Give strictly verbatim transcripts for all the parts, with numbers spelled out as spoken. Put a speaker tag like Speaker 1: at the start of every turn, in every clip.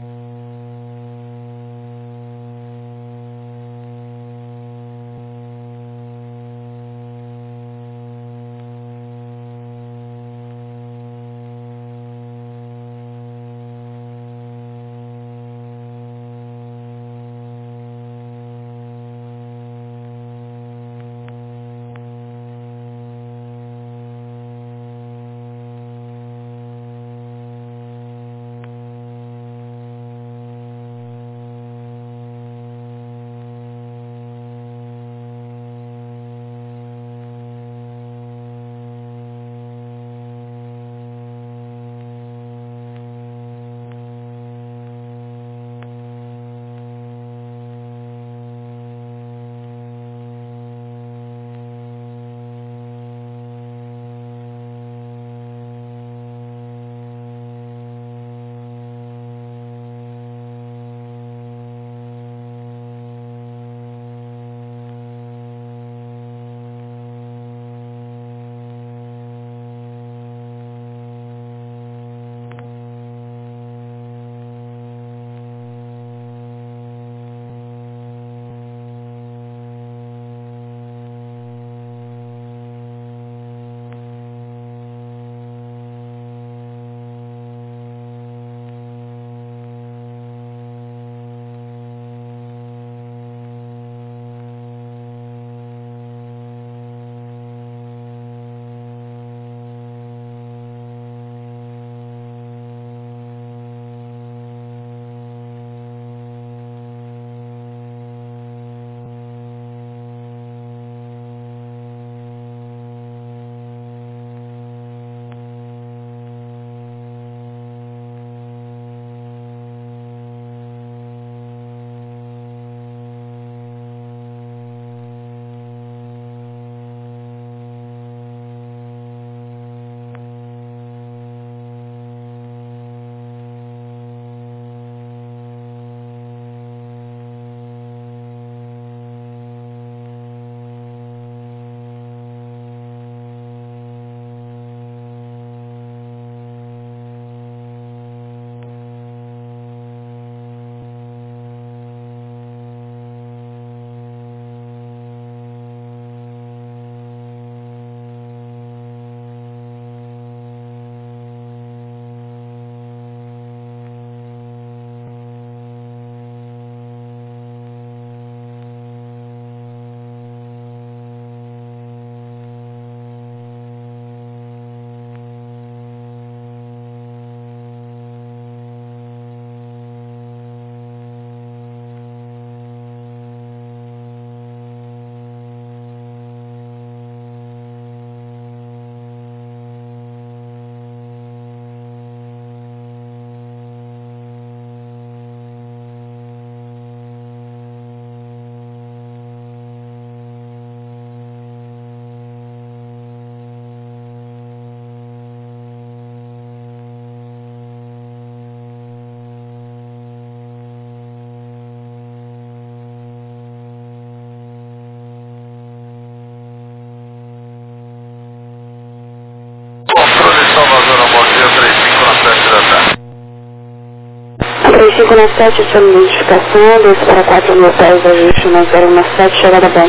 Speaker 1: três cinco nove sete, chama de identificação, dois para quatro mil pés, ajuste no zero um sete, chegada bem.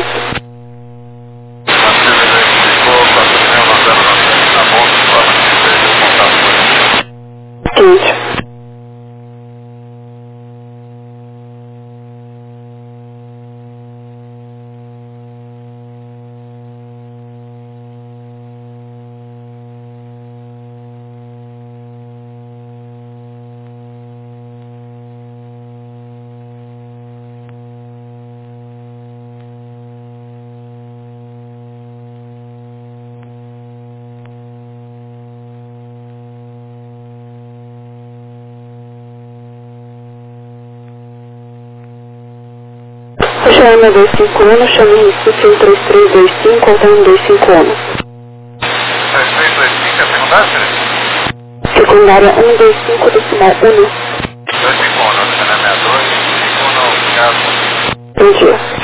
Speaker 1: Quente. Chama dois cinco um, chama Recife um três três dois cinco, voltando dois cinco um.
Speaker 2: três três dois cinco é secundária?
Speaker 1: Secundária um dois cinco, decimal um.
Speaker 2: dois cinco um, oficina sessenta e dois, cinco um, obrigado.
Speaker 1: Bom dia.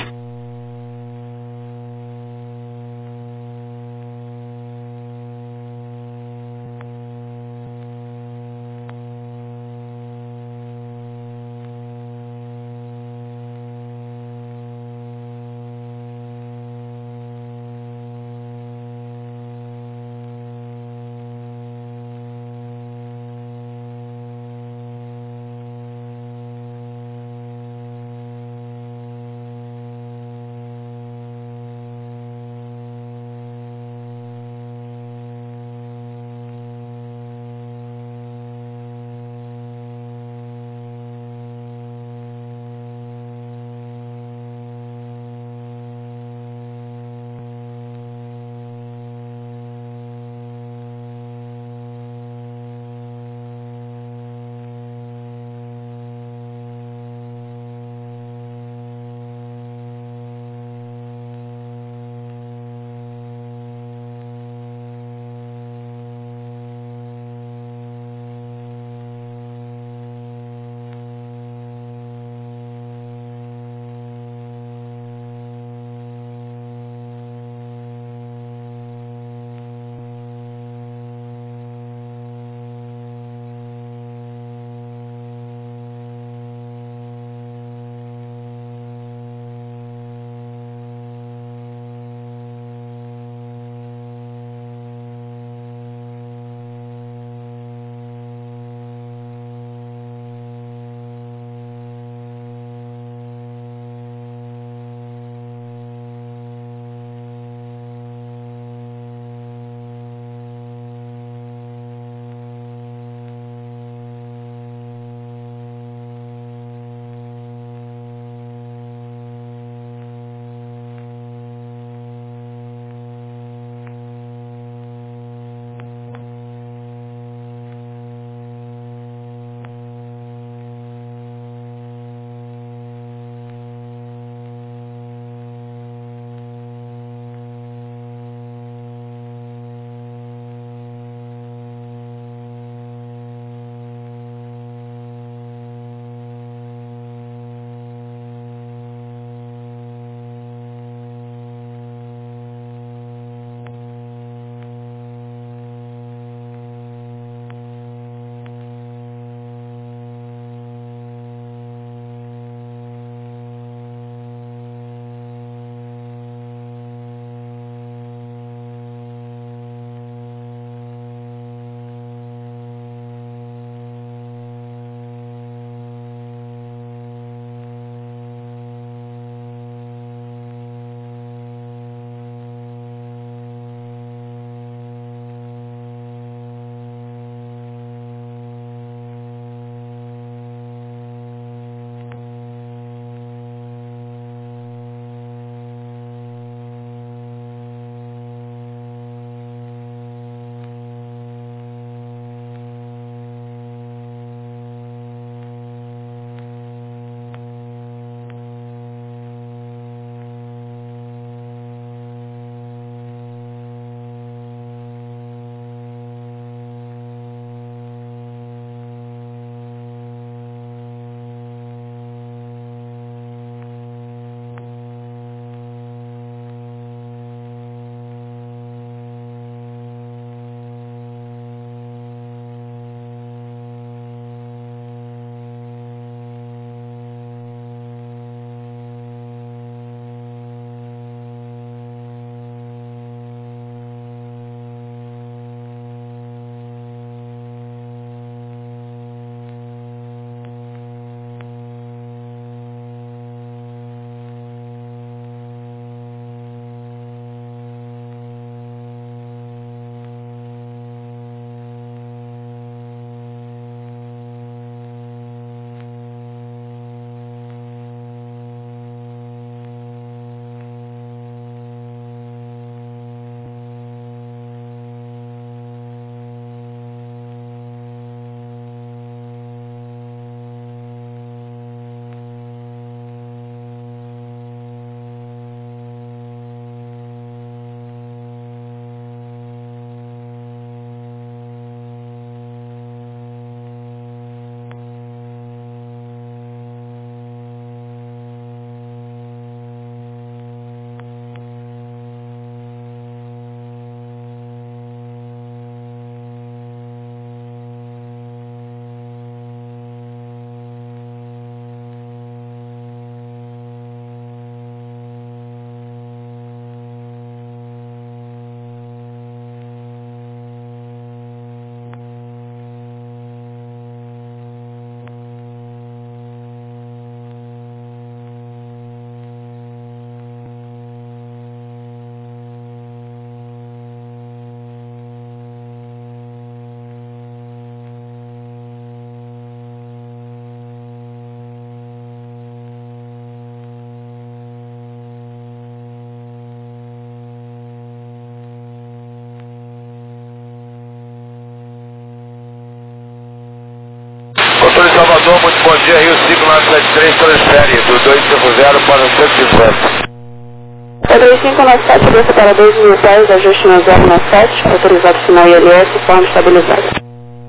Speaker 2: dia, Rio cinco nove sete três, transfere do dois cinco zero para o cento e cinquenta.
Speaker 1: O dois cinco nove sete desce para dois mil pés, ajuste no zero nove sete, autorizado sinal I L S, forma estabilizada.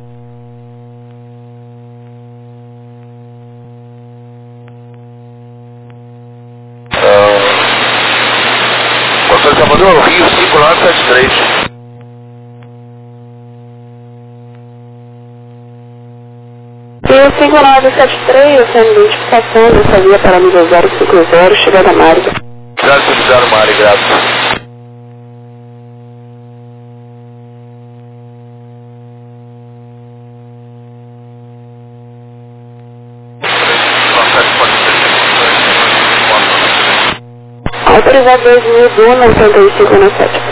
Speaker 2: Motor Salvador, Rio cinco nove sete três.
Speaker 1: Rio cinco nove sete três, sendo identificação dessa via para nível zero cinco zero, chegada a Mário.
Speaker 2: zero cinco zero, Mari, graças.
Speaker 1: Autorizado dois mil, Duna, oitenta e cinco na sete.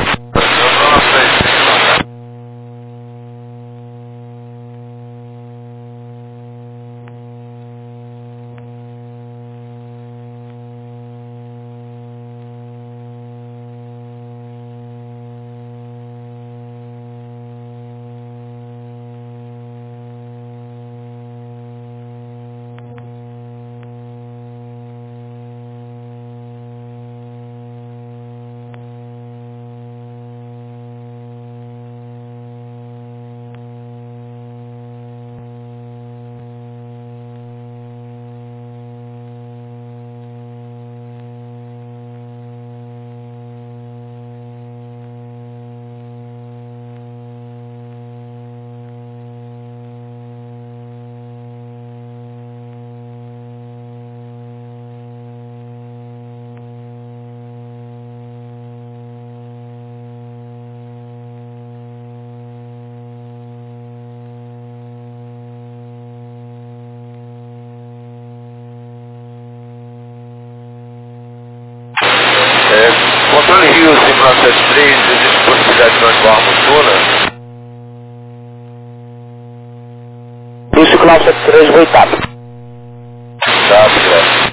Speaker 1: Controle Rio cinco nove sete três, existe possibilidade de nós voarmos Duna?
Speaker 3: Rio cinco nove sete três, voitado.
Speaker 2: Tá, obrigado.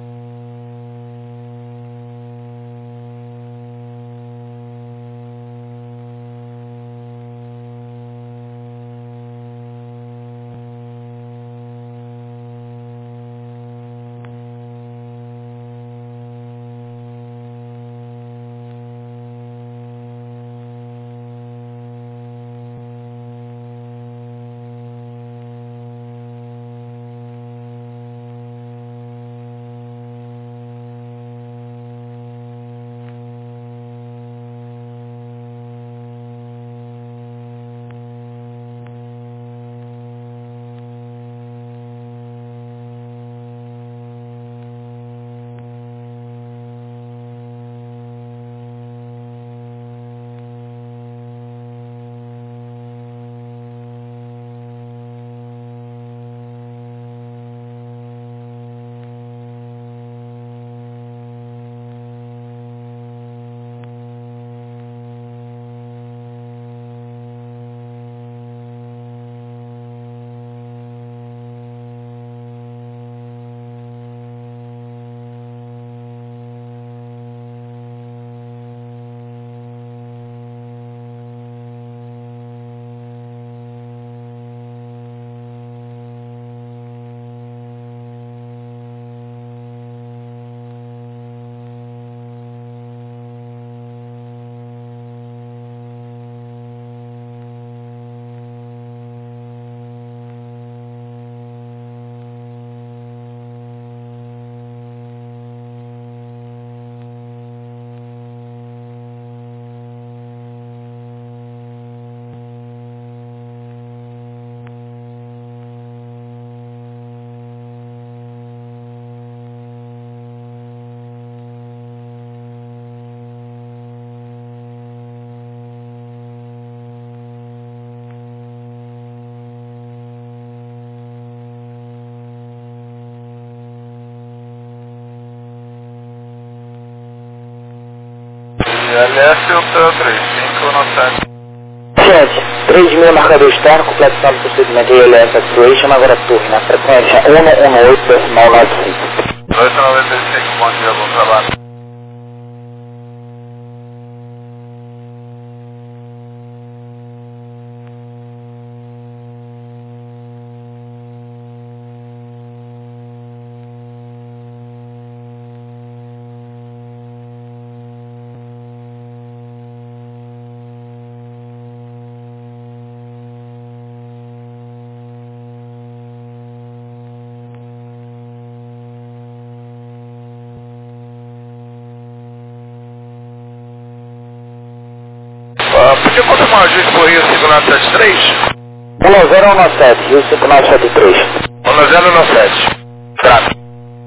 Speaker 2: L S Ultra três cinco nove sete.
Speaker 3: Gente, três mil marcador externo, completação do procedimento I L S Actuation, agora torre na frequência um um oito decimal nove cinco.
Speaker 2: dois noventa e cinco, bom dia, bom trabalho. Podia confirmar o ajuste por Rio cinco nove sete três?
Speaker 3: um zero um sete, Rio cinco nove sete três.
Speaker 2: um zero um sete. Tá.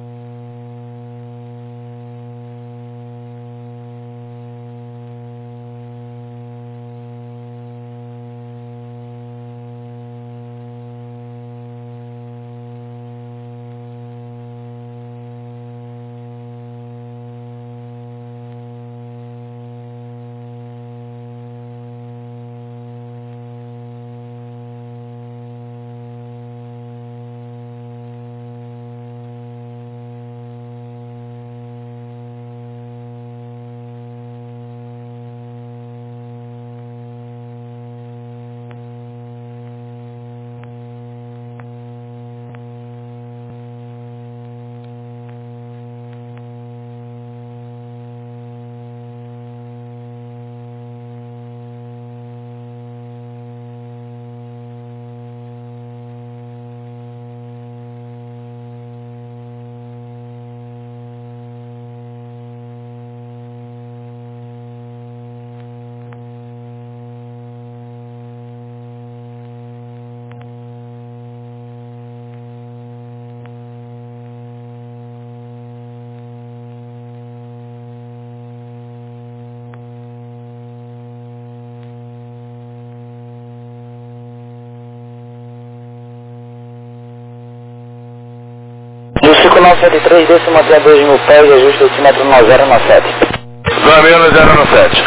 Speaker 3: Rio cinco nove sete três, desce mantém dois mil pés e ajuste o altímetro um zero um sete.
Speaker 2: dois mil zero um sete.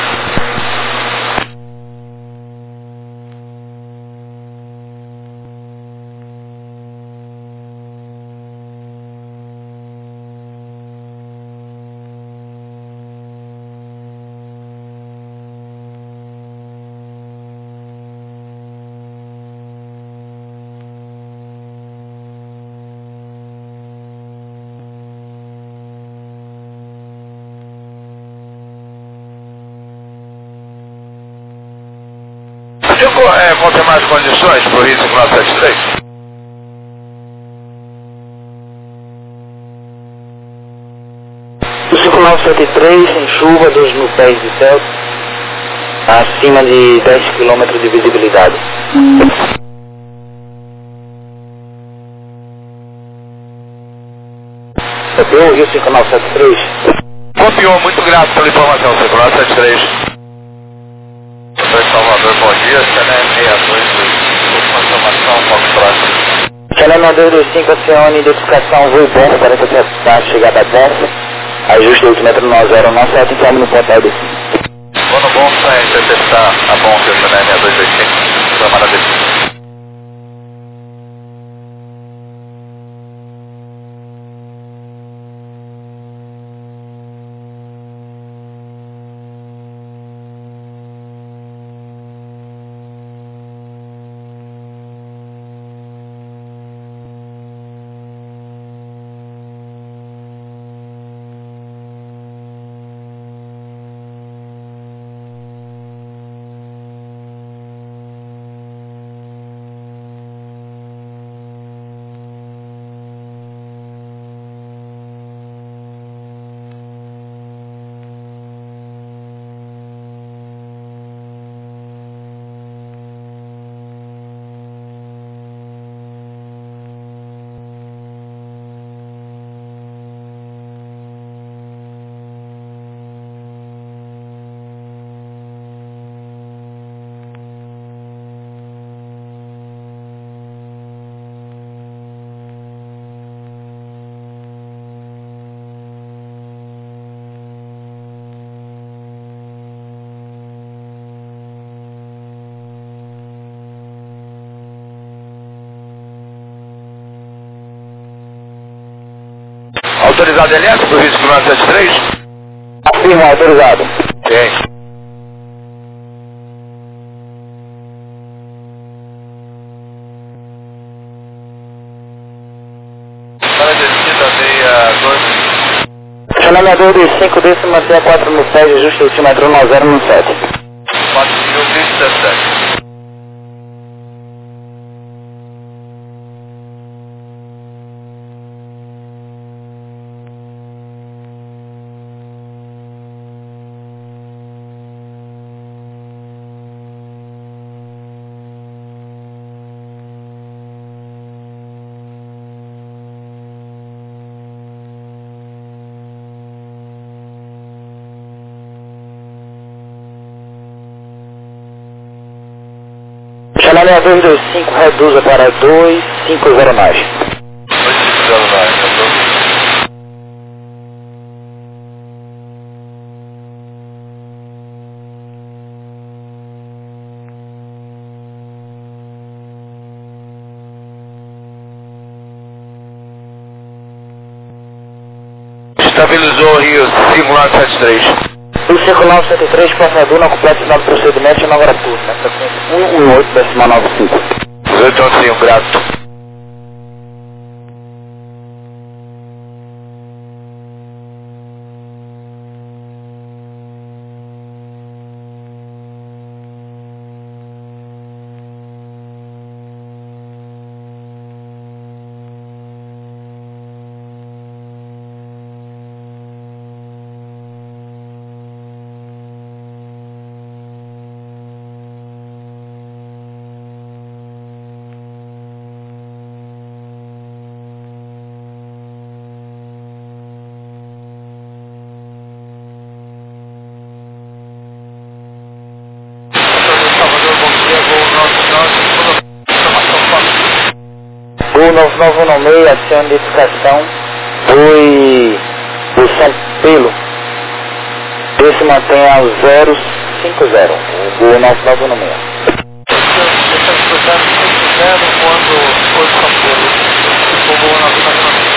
Speaker 2: Podia é, confirmar as condições por Rio cinco nove sete três?
Speaker 3: cinco nove sete três, em chuva, dois mil pés de céu, acima de dez quilômetros de visibilidade. Copiou, Rio cinco nove sete três?
Speaker 2: Copiou, muito grato pela informação, cinco nove sete três. Oi, Salvador, bom dia, Cané seis dois dois, uma informação um pouco próxima.
Speaker 3: Cané dois dois cinco, acione identificação, voo bom, quarenta e sete da chegada bom, ajuste o altímetro um zero um sete, informe no portal desse.
Speaker 2: Vou no bom para interceptar a bom que eu Cané seis dois dois cinco, tomada desse. Autorizado L S do Rio cinco nove sete três?
Speaker 3: Afirma, autorizado.
Speaker 2: Ok. Para descida meia dois.
Speaker 3: Chanel dois dois cinco, desce mantém quatro mil pés, ajuste o altímetro um zero um sete.
Speaker 2: quatro mil e dezessete.
Speaker 3: Chalé dois dois cinco, reduza para dois cinco zero nove.
Speaker 2: dois cinco zero nove, reduza. Estabilizou o Rio cinco nove sete três.
Speaker 3: O cinco nove sete três, passador na completa final do procedimento, chama agora turno, na frequência um um oito decimal nove cinco.
Speaker 2: dezoito onze um, grato.
Speaker 3: Gol nove nove um seis, adicione identificação, foi o São Pelo, esse mantém a zero cinco zero, o Gol nove nove um seis.
Speaker 2: Você está escutando cinco zero quando foi São Paulo, o Gol nove nove um seis.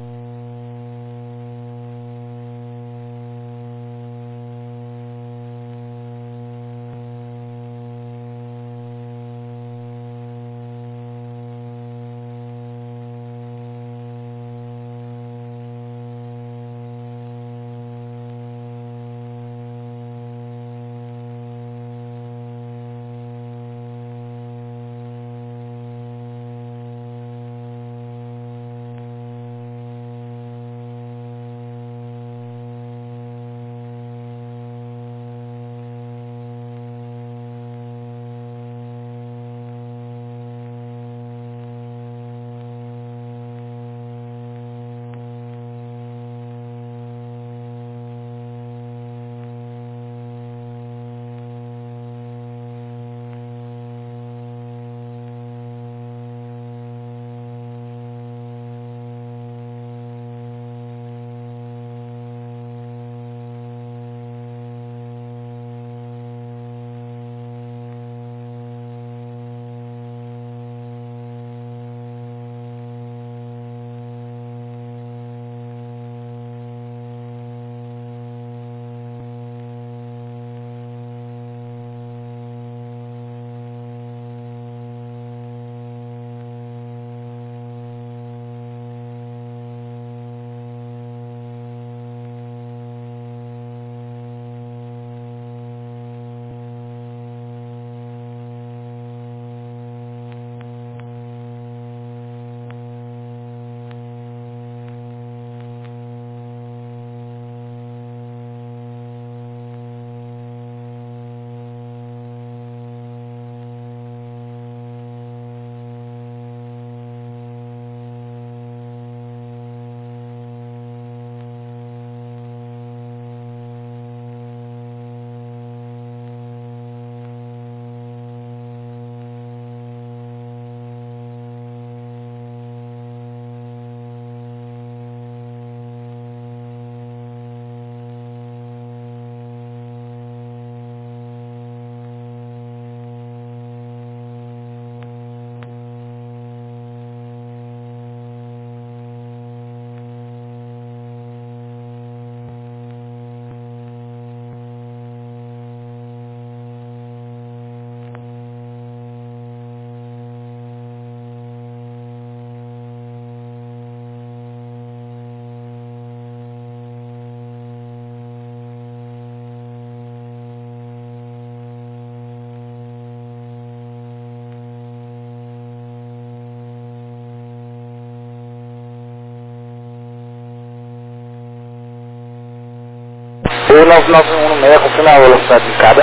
Speaker 3: O nove nove um seis, confirma a velocidade indicada.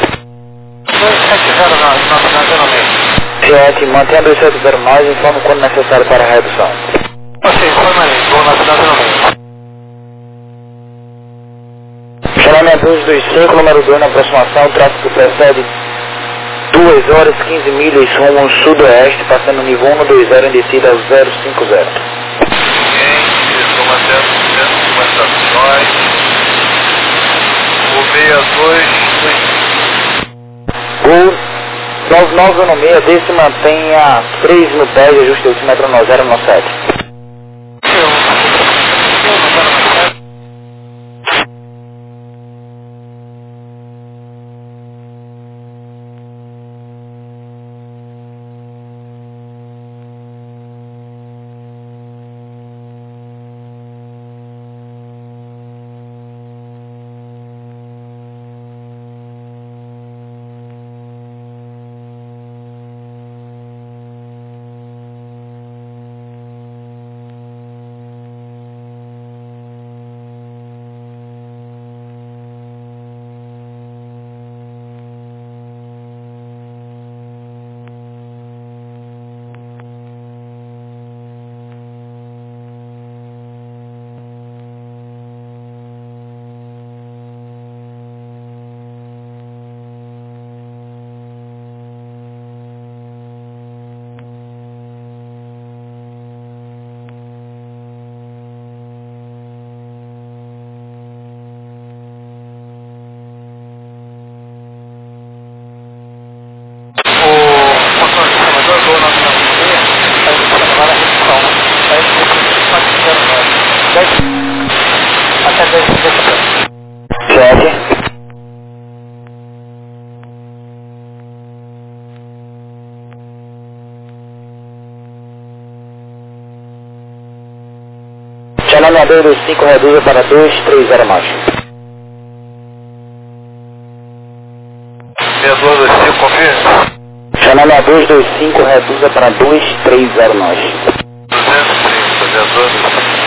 Speaker 2: dois sete zero nove, nove nove um seis.
Speaker 3: Cheque, mantenha dois sete zero nove e informe quando necessário para a redução.
Speaker 2: Ok, informa aí, Gol nove nove um seis.
Speaker 3: Chamamento dois dois cinco, número dois na aproximação, tráfego precede duas horas, quinze milhas, rumo sudoeste, passando nível um dois zero em descida zero cinco zero.
Speaker 2: Ciente, soma cento e cinquenta milhões. O seis dois dois.
Speaker 3: Gol nove nove um seis, desse mantenha três mil pés, ajuste altímetro no zero nove sete. Chanel dois dois cinco, reduza para dois três zero mais.
Speaker 2: seis dois dois cinco, confirma.
Speaker 3: Chanel dois dois cinco, reduza para dois três zero mais.
Speaker 2: duzentos e trinta, seis dois dois cinco.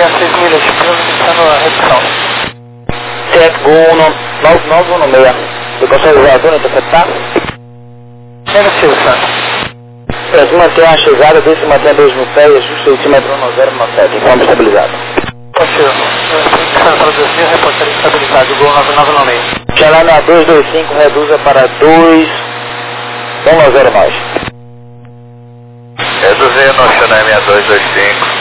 Speaker 2: a seis milhas, estamos iniciando a redução.
Speaker 3: sete Gol nove nove um seis. Você consegue ver a zona interceptar?
Speaker 2: Negativo, Santos.
Speaker 3: É, se manter a chegada, vê se mantém a dois mil pés, ajuste o altímetro um zero um sete, informe estabilizado.
Speaker 2: Positivo. Santos para dois mil, reportar estabilidade, Gol nove nove um seis.
Speaker 3: Chegando a dois dois cinco, reduza para dois um zero mais.
Speaker 2: Reduzindo, Chennai seis dois dois cinco.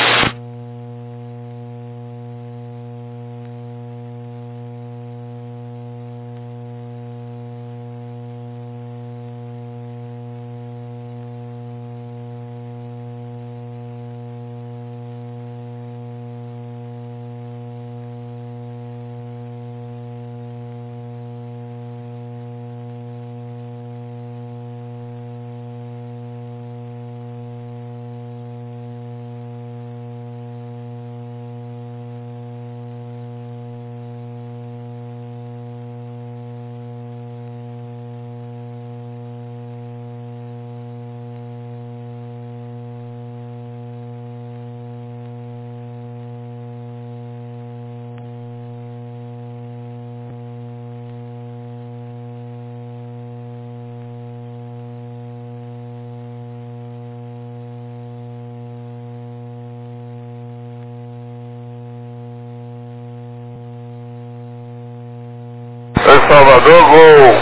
Speaker 2: Salvador, Gol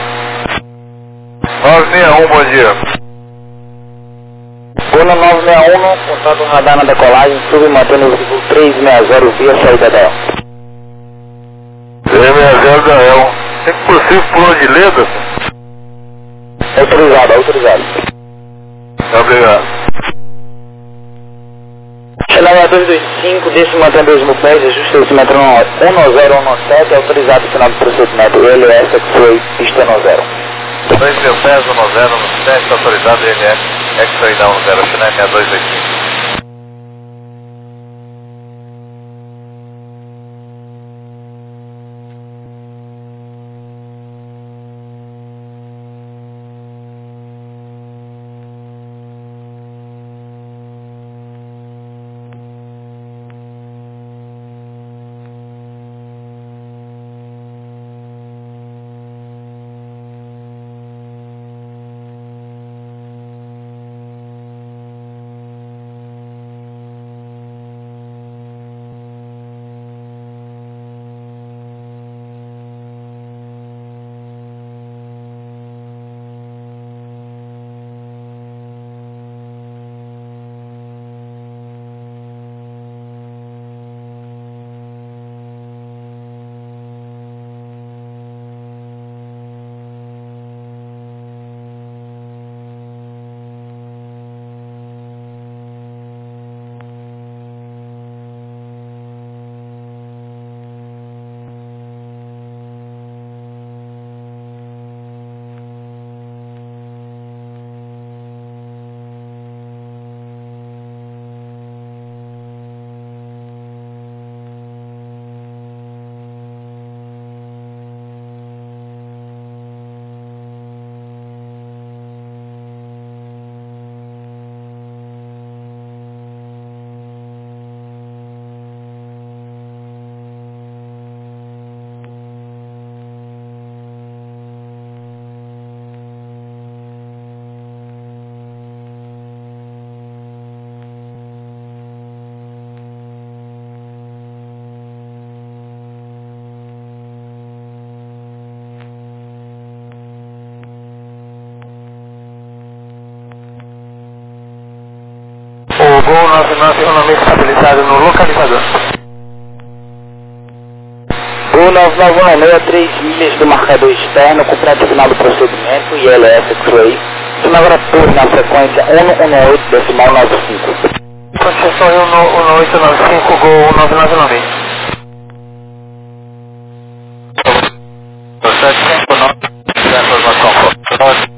Speaker 2: nove seis um, bom dia.
Speaker 3: Gol na nove seis um, contato radar na decolagem, sub mantendo o voo três seis zero via saída da E L.
Speaker 2: três seis zero da E L. Tem que possível por onde leda?
Speaker 3: Autorizado, autorizado.
Speaker 2: Obrigado.
Speaker 3: Chegando dois dois cinco, deixe manter dois mil pés, ajuste o altímetro um zero um sete, autorizado o final do procedimento L S X-Ray, pista um zero.
Speaker 2: dois mil pés, um zero um sete, autorizado L S X-Ray da um zero, Chennai seis dois dois cinco. O Gol nove nove um seis estabilizado no localizador.
Speaker 3: Gol nove nove um seis, três milhas do marcador externo, completo final do procedimento, I L S X-Ray. Chama agora torre na frequência um um oito decimal nove cinco.
Speaker 2: Concessão um oito nove cinco, Gol nove nove um seis. sete cinco nove, informação.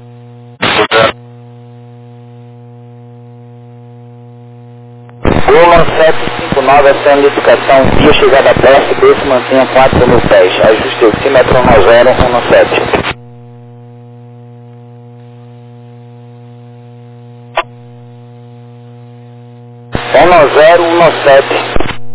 Speaker 3: Gol sete cinco nove, essa é a indicação via chegada aberta, B se mantenha quatro mil pés. Ajuste o altímetro um zero um sete. um zero um sete.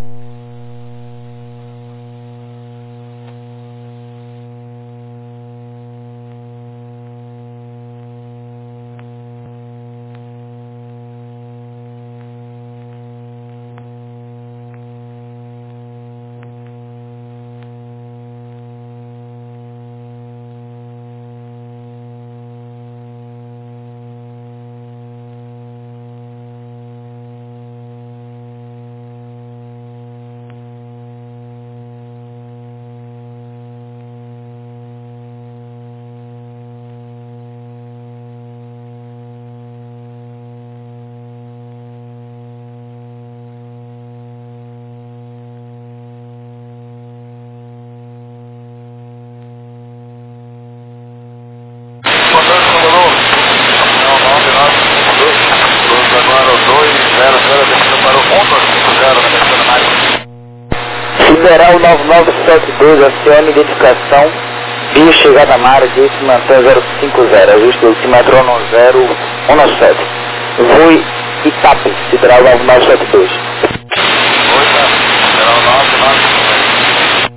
Speaker 3: Sideral nove nove sete dois, acione identificação, via chegada na área, de se mantém zero cinco zero, ajuste ultimetro zero um sete. Voe Itape, Sideral nove nove sete dois.
Speaker 2: Oi, tá. Sideral nove nove sete.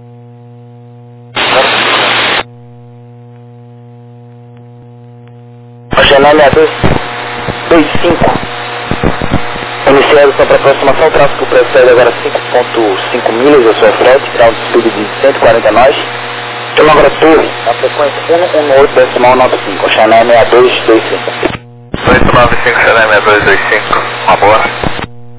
Speaker 3: Chanel seis dois dois cinco. Iniciado sua aproximação, tráfego precede agora cinco ponto cinco milhas da sua frente, grau de speed de cento e quarenta nós. Toma agora torre, na frequência um um oito decimal nove cinco, Chanel seis dois dois cinco.
Speaker 2: oito nove cinco, Chanel seis dois dois cinco, uma boa.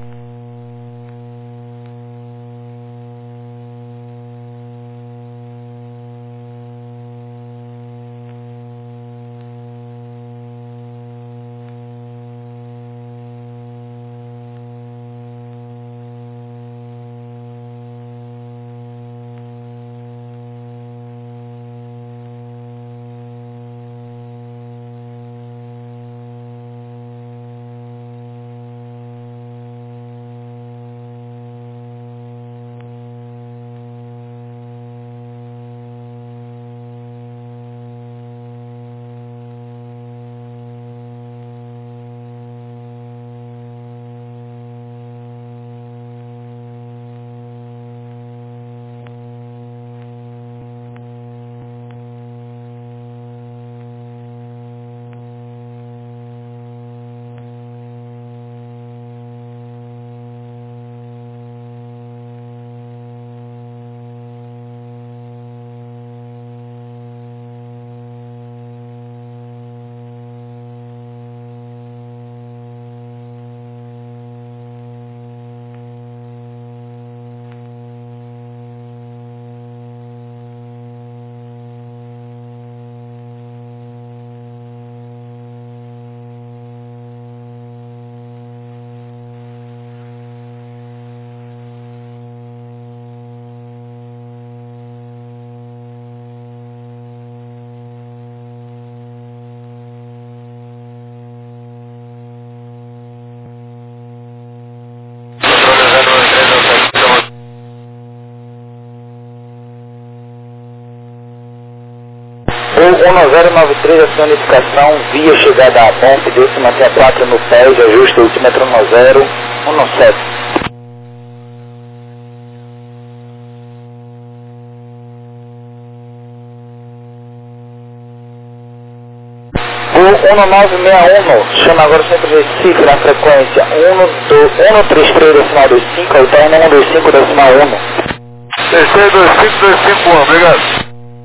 Speaker 3: um zero nove três, acione identificação, via chegada a ponte, desse mantenha quatro no pé, ajuste ultímetro zero um sete. O um nove seis um, chama agora sempre Recife na frequência um três três decimal dois cinco, então um dois cinco decimal um.
Speaker 2: três três dois cinco dois cinco um, obrigado.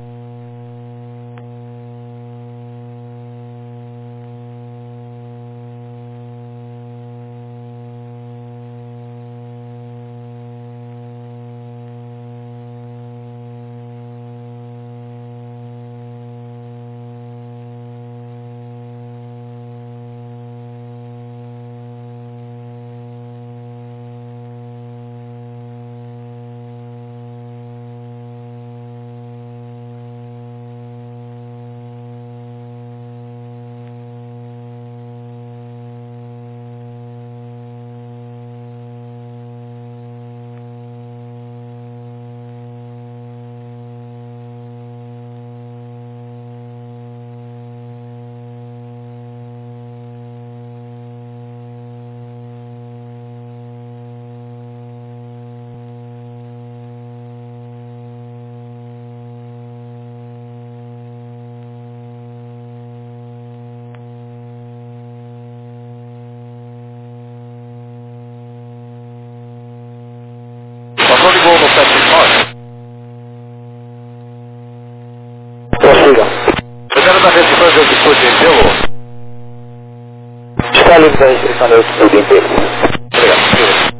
Speaker 3: Prossiga.
Speaker 2: Eu quero dar restrição de altitude em pelo.
Speaker 3: Está livre da restrição de altitude em pelo.
Speaker 2: Obrigado.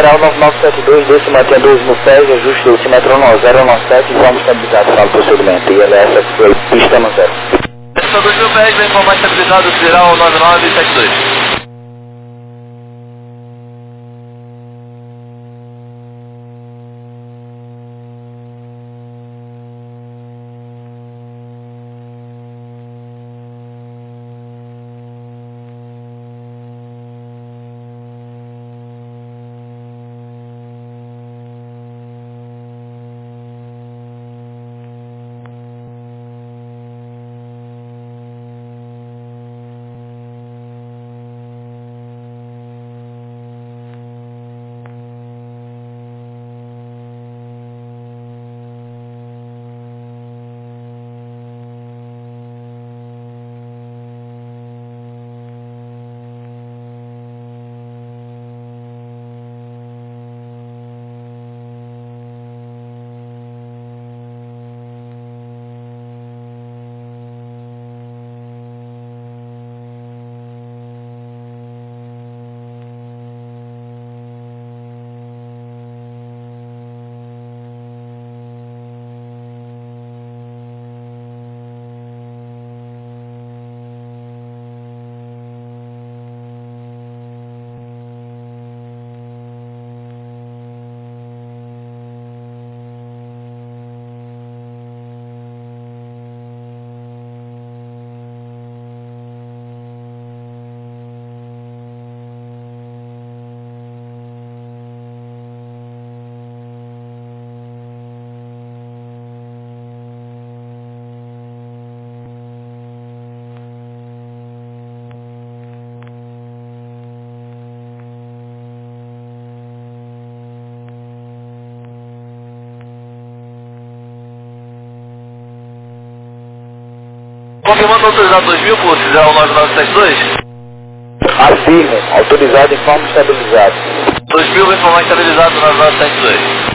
Speaker 3: Federal nove nove sete dois, desce, mantenha dois mil pés, ajuste o símetro zero nove sete, vamos estabilizado para o procedimento. I L S foi pista no zero.
Speaker 2: São dois mil pés, vem informar estabilizado, Federal nove nove sete dois. Confirmando autorizado dois mil por zero nove nove sete dois.
Speaker 3: Afirmo, autorizado em forma estabilizada.
Speaker 2: dois mil vem informar estabilizado nove nove sete dois.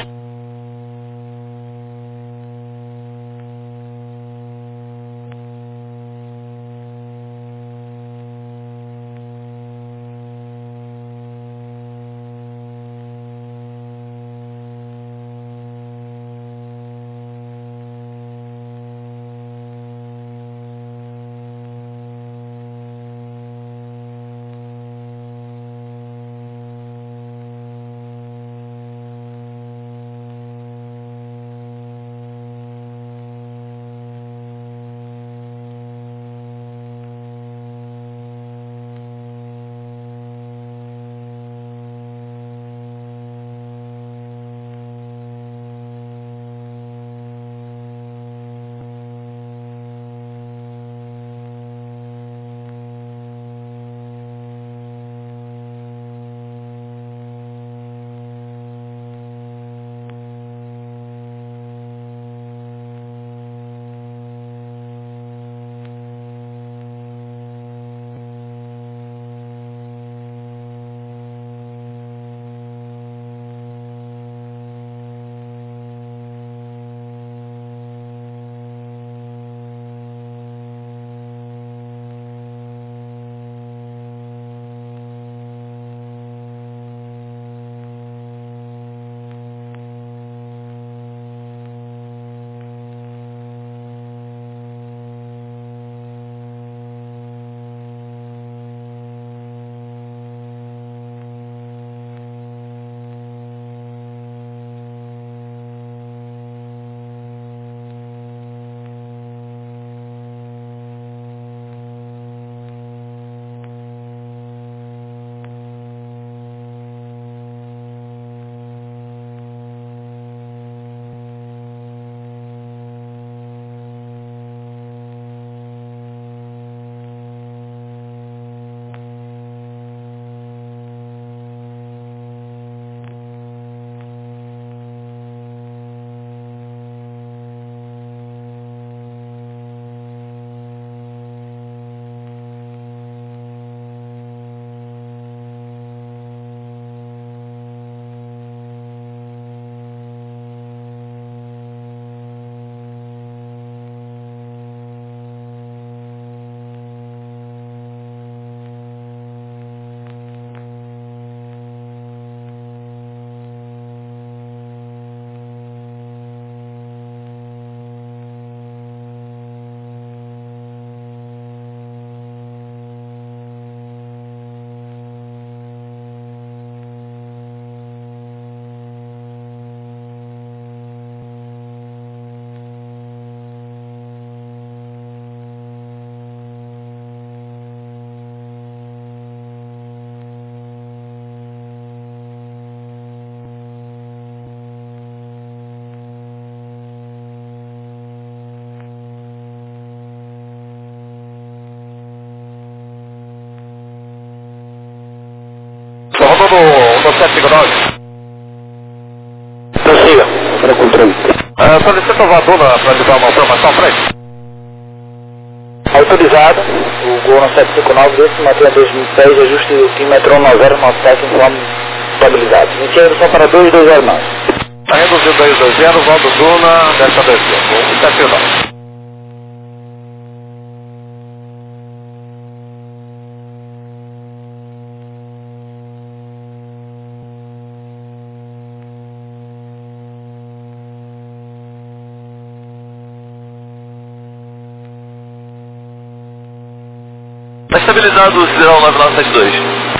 Speaker 2: sete cinco nove.
Speaker 3: Prossiga, para o controle.
Speaker 2: Uh, solicita o Vaduna para lhe dar uma informação, Frei.
Speaker 3: Autorizado, o Gol nove sete cinco nove desse mantém a dois mil e seis, ajuste o quilômetro nove zero nove sete informe estabilizado. Iniciei a redução para dois dois zero nove.
Speaker 2: Está reduzido dois dois zero, Vaduna, desta vez, um sete cinco nove. Está estabilizado o Ciral nove nove sete dois.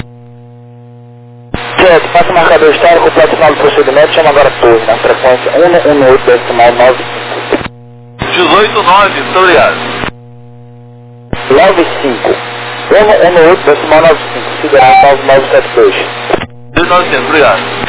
Speaker 3: Certo, passa o marcador histórico, completa o final do procedimento, chama agora torre, na frequência um um oito decimal nove
Speaker 2: dezoito nove, muito obrigado.
Speaker 3: nove cinco. um um oito decimal nove cinco, Sideral nove nove sete dois.
Speaker 2: dois nove cinco, obrigado.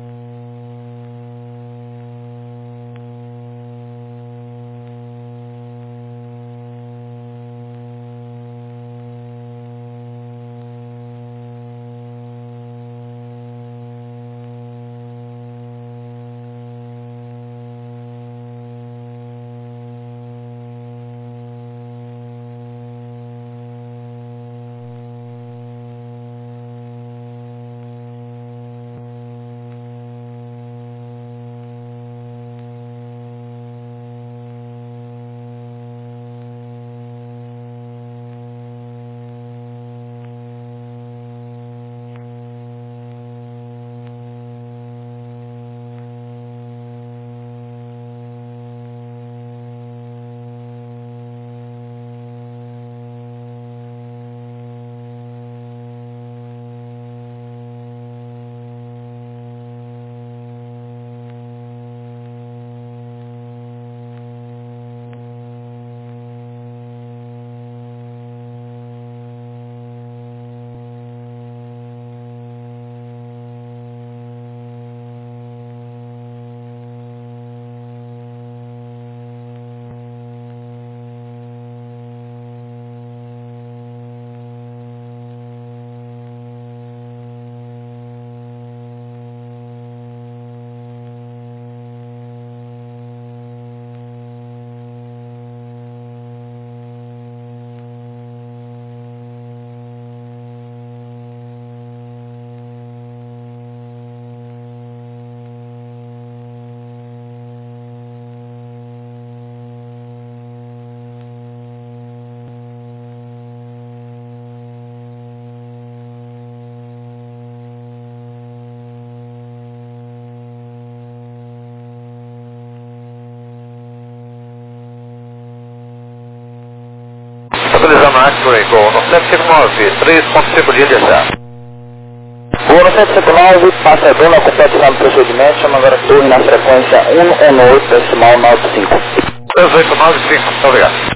Speaker 2: Estabilizando a Axway Gol nove sete cinco nove, três ponto cinco de iniciar.
Speaker 3: Gol nove sete cinco nove, passa a dona, completa o final do procedimento, chama agora torre na frequência um um oito decimal nove cinco.
Speaker 2: dezoito nove cinco, muito obrigado.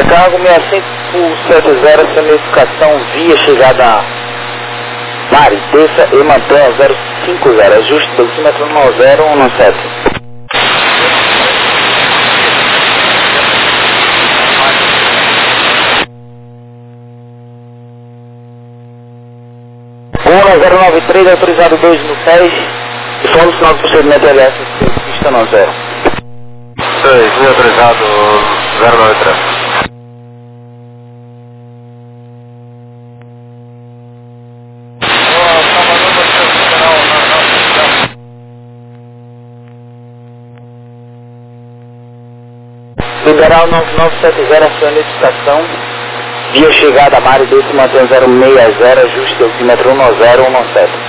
Speaker 3: Cargo seis cinco sete zero, essa notificação via chegada Mari, desça e mantenha zero cinco zero, ajuste dosímetro nove zero um sete. um zero nove três, autorizado dois mil e seis, e fomos no final do procedimento L S, pista nove zero.
Speaker 2: seis, mil autorizado zero nove três.
Speaker 3: Liberal nove nove sete zero, aciona a notificação. Via chegada Mário desse mantém zero seis zero, ajuste dosímetro um zero um sete.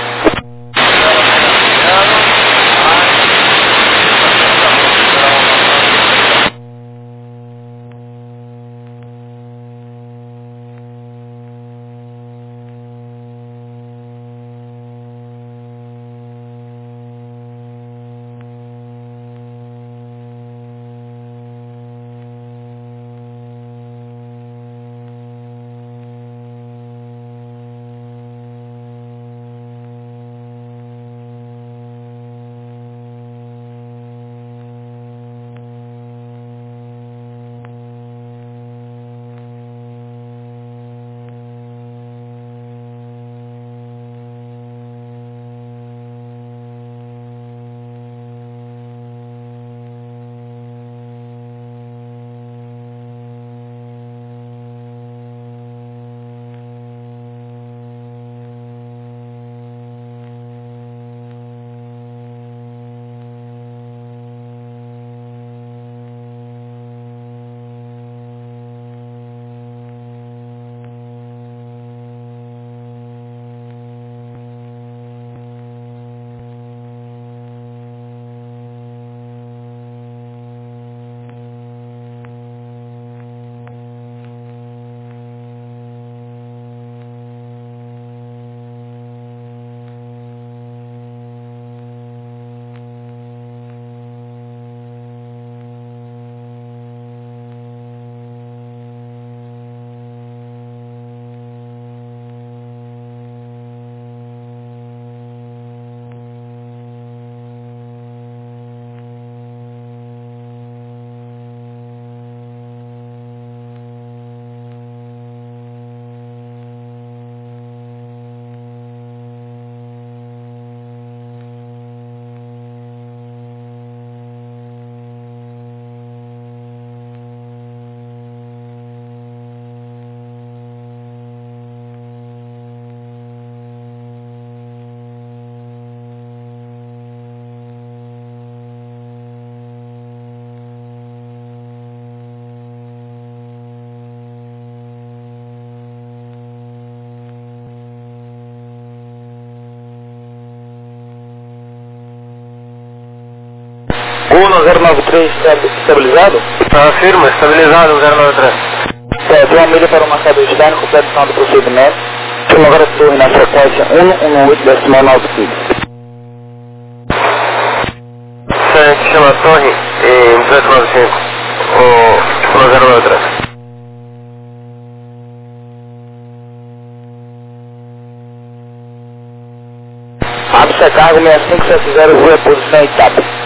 Speaker 3: um zero nove três estabilizado?
Speaker 2: Afirma, estabilizado zero nove três.
Speaker 3: Certo, uma milha para o marcador externo, compleção do procedimento. Turma agora torre na frequência um um oito decimal nove cinco.
Speaker 2: Certo, chama a torre em duzentos e noventa e cinco, o zero nove três.
Speaker 3: Abre-se a cargo seis cinco sete zero, rua posição e etapa.